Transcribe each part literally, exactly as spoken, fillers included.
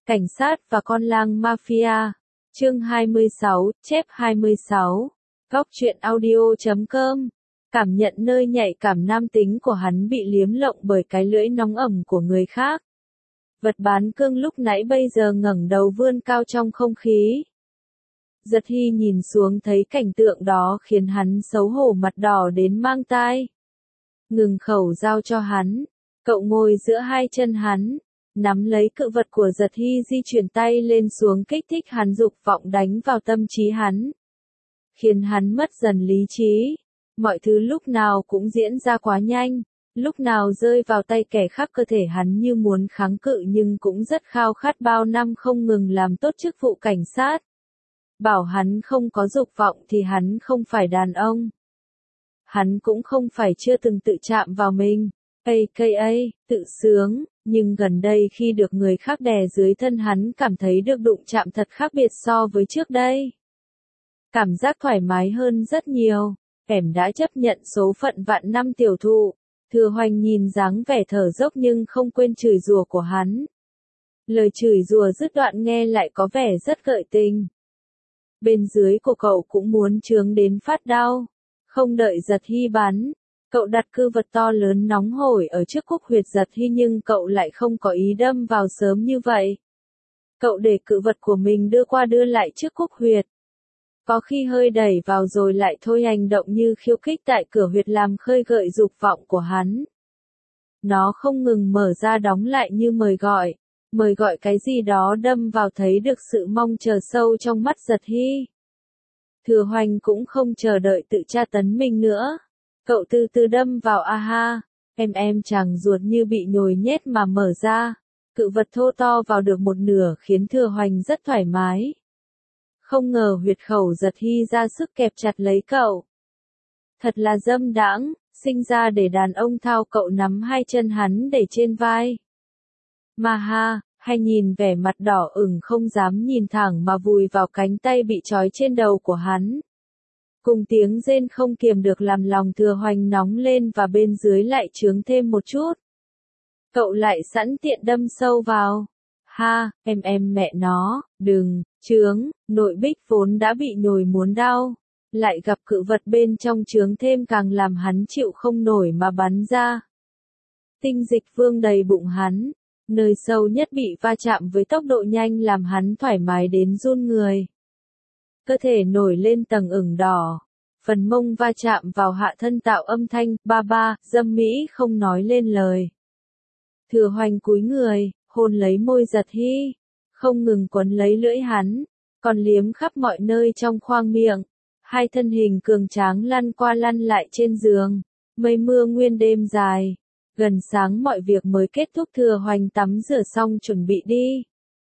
Cảnh sát và con lang mafia. Chương hai mươi sáu, chép hai mươi sáu. Góc truyện audio chấm com. Cảm nhận nơi nhạy cảm nam tính của hắn bị liếm lộng bởi cái lưỡi nóng ẩm của người khác. Vật bán cương lúc nãy bây giờ ngẩng đầu vươn cao trong không khí. Giật Hy nhìn xuống thấy cảnh tượng đó khiến hắn xấu hổ mặt đỏ đến mang tai. Ngừng khẩu giao cho hắn. Cậu ngồi giữa hai chân hắn. Nắm lấy cự vật của Giật Hy di chuyển tay lên xuống kích thích hắn dục vọng đánh vào tâm trí hắn. Khiến hắn mất dần lý trí. Mọi thứ lúc nào cũng diễn ra quá nhanh. Lúc nào rơi vào tay kẻ khác cơ thể hắn như muốn kháng cự nhưng cũng rất khao khát bao năm không ngừng làm tốt chức vụ cảnh sát. Bảo hắn không có dục vọng thì hắn không phải đàn ông. Hắn cũng không phải chưa từng tự chạm vào mình. a ca a, tự sướng, nhưng gần đây khi được người khác đè dưới thân hắn cảm thấy được đụng chạm thật khác biệt so với trước đây. Cảm giác thoải mái hơn rất nhiều, em đã chấp nhận số phận vạn năm tiểu thụ. Thừa Hoành nhìn dáng vẻ thở dốc nhưng không quên chửi rủa của hắn. Lời chửi rủa dứt đoạn nghe lại có vẻ rất gợi tình. Bên dưới của cậu cũng muốn chướng đến phát đau. Không đợi Giật Hy bắn, cậu đặt cư vật to lớn nóng hổi ở trước cúc huyệt Giật Hy nhưng cậu lại không có ý đâm vào sớm như vậy. Cậu để cự vật của mình đưa qua đưa lại trước cúc huyệt. Có khi hơi đẩy vào rồi lại thôi, hành động như khiêu khích tại cửa huyệt làm khơi gợi dục vọng của hắn. Nó không ngừng mở ra đóng lại như mời gọi. Mời gọi cái gì đó đâm vào thấy được sự mong chờ sâu trong mắt Giật Hy. Thừa Hoành cũng không chờ đợi tự tra tấn mình nữa. Cậu từ từ đâm vào a ha, em em chàng ruột như bị nhồi nhét mà mở ra. Cự vật thô to vào được một nửa khiến Thừa Hoành rất thoải mái. Không ngờ huyệt khẩu Giật Hy ra sức kẹp chặt lấy cậu. Thật là dâm đãng, sinh ra để đàn ông thao. Cậu nắm hai chân hắn để trên vai. Mà ha, hay nhìn vẻ mặt đỏ ửng không dám nhìn thẳng mà vùi vào cánh tay bị trói trên đầu của hắn. Cùng tiếng rên không kiềm được làm lòng Thừa Hoành nóng lên và bên dưới lại chướng thêm một chút. Cậu lại sẵn tiện đâm sâu vào. Ha, em em mẹ nó, đừng, chướng, nội bích vốn đã bị nhồi muốn đau. Lại gặp cự vật bên trong chướng thêm càng làm hắn chịu không nổi mà bắn ra. Tinh dịch vương đầy bụng hắn. Nơi sâu nhất bị va chạm với tốc độ nhanh làm hắn thoải mái đến run người. Cơ thể nổi lên tầng ửng đỏ. Phần mông va chạm vào hạ thân tạo âm thanh, ba ba, dâm mỹ không nói lên lời. Thừa Hoành cúi người, hôn lấy môi Giật Hy. Không ngừng quấn lấy lưỡi hắn, còn liếm khắp mọi nơi trong khoang miệng. Hai thân hình cường tráng lăn qua lăn lại trên giường. Mây mưa nguyên đêm dài. Gần sáng mọi việc mới kết thúc. Thừa Hoành tắm rửa xong chuẩn bị đi.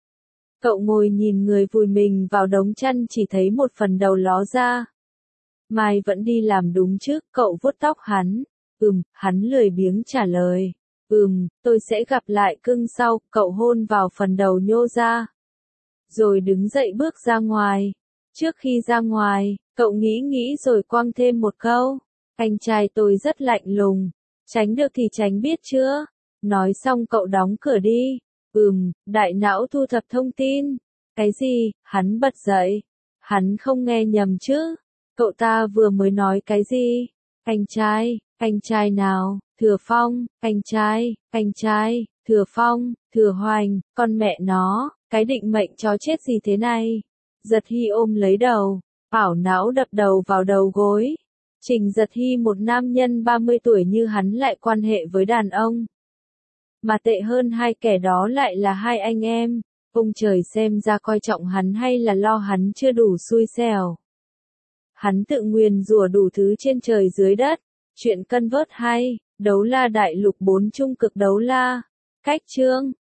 Cậu ngồi nhìn người vùi mình vào đống chăn chỉ thấy một phần đầu ló ra. Mai vẫn đi làm đúng chứ, cậu vuốt tóc hắn. Ừm, hắn lười biếng trả lời. Ừm, tôi sẽ gặp lại cưng sau. Cậu hôn vào phần đầu nhô ra. Rồi đứng dậy bước ra ngoài. Trước khi ra ngoài, cậu nghĩ nghĩ rồi quăng thêm một câu. Anh trai tôi rất lạnh lùng. Tránh được thì tránh biết chưa? Nói xong cậu đóng cửa đi. Ừm, đại não thu thập thông tin. Cái gì? Hắn bật dậy. Hắn không nghe nhầm chứ? Cậu ta vừa mới nói cái gì? Anh trai, anh trai nào? Thừa Phong, anh trai, anh trai, Thừa Phong, Thừa Hoành, con mẹ nó, cái định mệnh chó chết gì thế này? Giật Hy ôm lấy đầu, ảo não đập đầu vào đầu gối. Trình Giật Hy một nam nhân ba mươi tuổi như hắn lại quan hệ với đàn ông. Mà tệ hơn hai kẻ đó lại là hai anh em. Ông trời xem ra coi trọng hắn hay là lo hắn chưa đủ xui xẻo. Hắn tự nguyền rủa đủ thứ trên trời dưới đất. Chuyện Convert hay, Đấu La Đại Lục bốn trung cực đấu la. Cách chương.